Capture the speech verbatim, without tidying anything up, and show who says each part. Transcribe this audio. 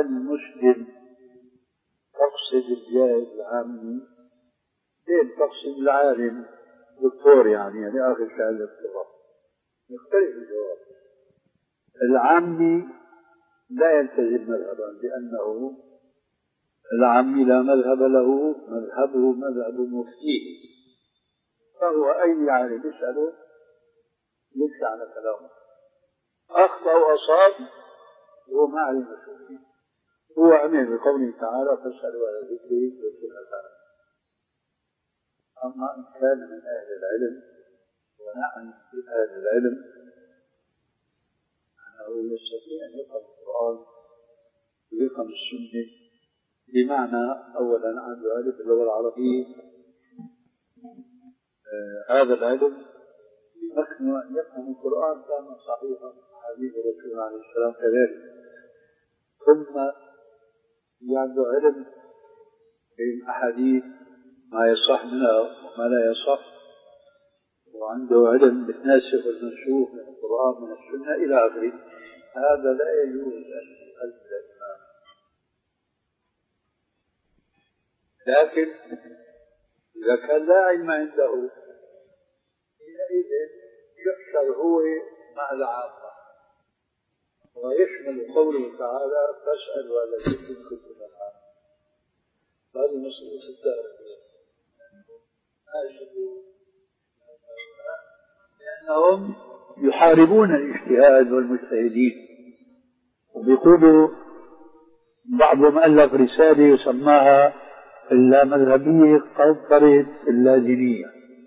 Speaker 1: المسلم تقصد الجاهل العامي؟ ليه تقصد العالم دكتور يعني يعني آخر شهادة دكتوراه؟ يختلف الجواب. العامي لا يلتزم مذهبا لأنه العامي لا مذهب له، مذهبه مذهب مفتيه، فهو أي عالم يسأله يمشي على كلامه، أخطأ وأصاب هو ما عليه مسؤولية، هو عمل بقوله تعالى فاسألوا على ذكره وكل تعالى. أما إن كان من أهل العلم، ونحن من أهل العلم، أنه يستطيع أن يفهم القرآن ويفهم السنة، بمعنى أولا عنده علم باللغة العربية، آه هذا العلم يمكنه أن يفهم القرآن فهما صحيحا، حديث الرسول عليه السلام كذلك. ثم عنده علم بالأحاديث ما يصح منها وما لا يصح، وعنده علم بالناسخ والمنسوخ من القرآن من السنة إلى آخره. هذا لا يجوز أن يخلف الإمام، لكن إذا كان لا علم عنده حينئذ يحشر هو مع العامة، ويشمل قوله تعالى فاسألوا على ذكر إن كنتم تعلمون. هذه مسألة الدهر، لأنهم يحاربون الاجتهاد والمجتهدين، وبيقولوا بعضهم ألف رسالة يسماها اللامذهبية قنطرة اللازمية،